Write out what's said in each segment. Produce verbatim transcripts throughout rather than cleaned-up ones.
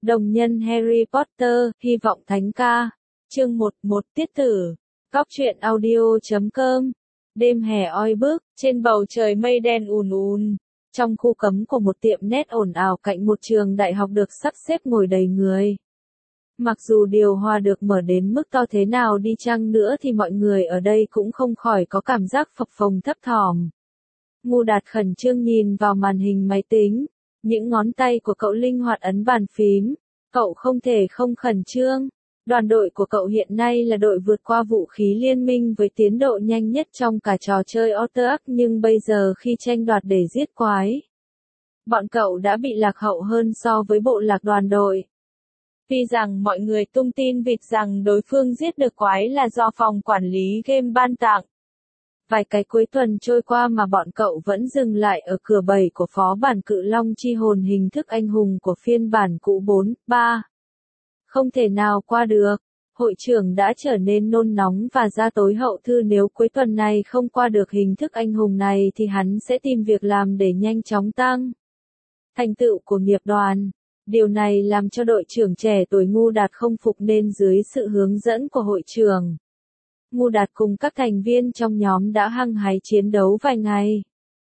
Đồng nhân Harry Potter, hy vọng thánh ca. Chương một, một tiết tử. Góc truyện audio chấm com. Đêm hè oi bức, trên bầu trời mây đen ùn ùn. Trong khu cấm của một tiệm net ồn ào cạnh một trường đại học được sắp xếp ngồi đầy người. Mặc dù điều hòa được mở đến mức to thế nào đi chăng nữa thì mọi người ở đây cũng không khỏi có cảm giác phập phồng thấp thỏm. Ngu Đạt khẩn trương nhìn vào màn hình máy tính. Những ngón tay của cậu linh hoạt ấn bàn phím. Cậu không thể không khẩn trương. Đoàn đội của cậu hiện nay là đội vượt qua vũ khí liên minh với tiến độ nhanh nhất trong cả trò chơi Outer Ark, nhưng bây giờ khi tranh đoạt để giết quái, bọn cậu đã bị lạc hậu hơn so với bộ lạc đoàn đội. Tuy rằng mọi người tung tin vịt rằng đối phương giết được quái là do phòng quản lý game ban tặng. Vài cái cuối tuần trôi qua mà bọn cậu vẫn dừng lại ở cửa bầy của phó bản Cự Long Chi Hồn hình thức anh hùng của phiên bản cũ bốn, ba. Không thể nào qua được. Hội trưởng đã trở nên nôn nóng và ra tối hậu thư nếu cuối tuần này không qua được hình thức anh hùng này thì hắn sẽ tìm việc làm để nhanh chóng tăng thành tựu của nghiệp đoàn. Điều này làm cho đội trưởng trẻ tuổi Ngu Đạt không phục nên dưới sự hướng dẫn của hội trưởng, Ngu Đạt cùng các thành viên trong nhóm đã hăng hái chiến đấu vài ngày.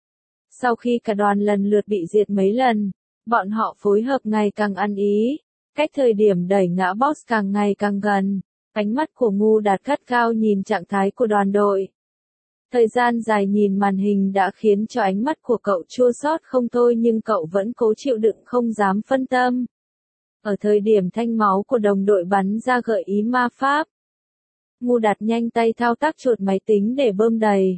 Sau khi cả đoàn lần lượt bị diệt mấy lần, bọn họ phối hợp ngày càng ăn ý. Cách thời điểm đẩy ngã boss càng ngày càng gần, ánh mắt của Ngu Đạt gắt gao nhìn trạng thái của đoàn đội. Thời gian dài nhìn màn hình đã khiến cho ánh mắt của cậu chua xót không thôi, nhưng cậu vẫn cố chịu đựng không dám phân tâm. Ở thời điểm thanh máu của đồng đội bắn ra gợi ý ma pháp, Ngu Đạt nhanh tay thao tác chuột máy tính để bơm đầy.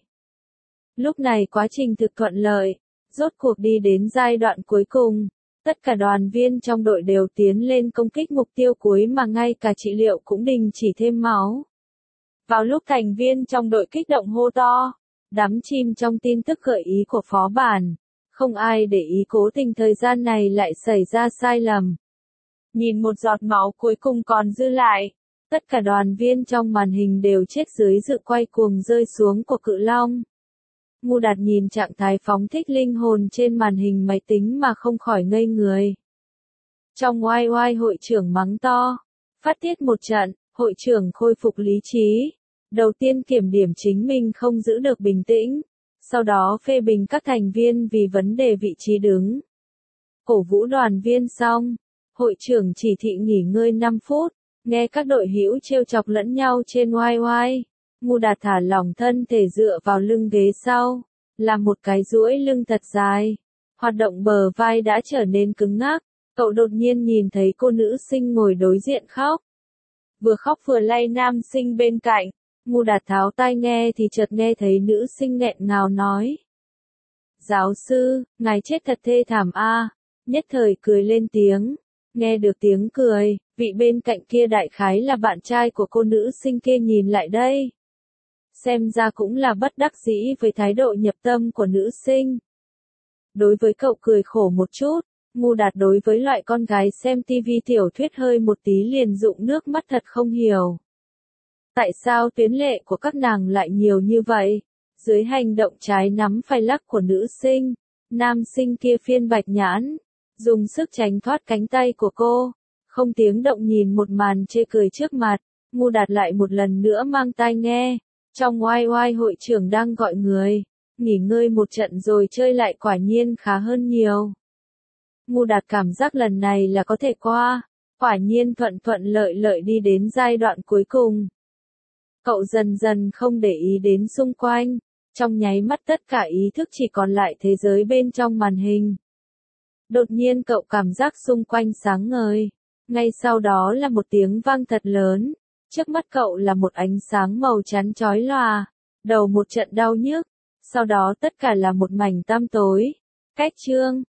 Lúc này quá trình thực thuận lợi, rốt cuộc đi đến giai đoạn cuối cùng. Tất cả đoàn viên trong đội đều tiến lên công kích mục tiêu cuối mà ngay cả trị liệu cũng đình chỉ thêm máu. Vào lúc thành viên trong đội kích động hô to, đắm chìm trong tin tức gợi ý của phó bản, không ai để ý cố tình thời gian này lại xảy ra sai lầm. Nhìn một giọt máu cuối cùng còn dư lại, tất cả đoàn viên trong màn hình đều chết dưới sự quay cuồng rơi xuống của Cự Long. Ngu Đạt nhìn trạng thái phóng thích linh hồn trên màn hình máy tính mà không khỏi ngây người. Trong oai oai hội trưởng mắng to, phát tiết một trận, hội trưởng khôi phục lý trí. Đầu tiên kiểm điểm chính mình không giữ được bình tĩnh, sau đó phê bình các thành viên vì vấn đề vị trí đứng. Cổ vũ đoàn viên xong, hội trưởng chỉ thị nghỉ ngơi năm phút, nghe các đội hữu trêu chọc lẫn nhau trên oai oai. Ngu Đạt thả lỏng thân thể dựa vào lưng ghế sau, làm một cái duỗi lưng thật dài. Hoạt động bờ vai đã trở nên cứng ngắc, cậu đột nhiên nhìn thấy cô nữ sinh ngồi đối diện khóc. Vừa khóc vừa lay nam sinh bên cạnh, Ngu Đạt tháo tai nghe thì chợt nghe thấy nữ sinh nghẹn ngào nói. Giáo sư, ngài chết thật thê thảm a. Nhất thời cười lên tiếng. Nghe được tiếng cười, vị bên cạnh kia đại khái là bạn trai của cô nữ sinh kia nhìn lại đây. Xem ra cũng là bất đắc dĩ với thái độ nhập tâm của nữ sinh. Đối với cậu cười khổ một chút, Ngu Đạt đối với loại con gái xem tivi tiểu thuyết hơi một tí liền rụng nước mắt thật không hiểu. Tại sao tuyến lệ của các nàng lại nhiều như vậy? Dưới hành động trái nắm phải lắc của nữ sinh, nam sinh kia phiên bạch nhãn, dùng sức tránh thoát cánh tay của cô, không tiếng động nhìn một màn chê cười trước mặt. Ngu Đạt lại một lần nữa mang tai nghe. Trong oai oai hội trưởng đang gọi người, nghỉ ngơi một trận rồi chơi lại quả nhiên khá hơn nhiều. Ngu Đạt cảm giác lần này là có thể qua, quả nhiên thuận thuận lợi lợi đi đến giai đoạn cuối cùng. Cậu dần dần không để ý đến xung quanh, trong nháy mắt tất cả ý thức chỉ còn lại thế giới bên trong màn hình. Đột nhiên cậu cảm giác xung quanh sáng ngời, ngay sau đó là một tiếng vang thật lớn. Trước mắt cậu là một ánh sáng màu trắng chói lòa, đầu một trận đau nhức, sau đó tất cả là một mảnh tăm tối. Cách chương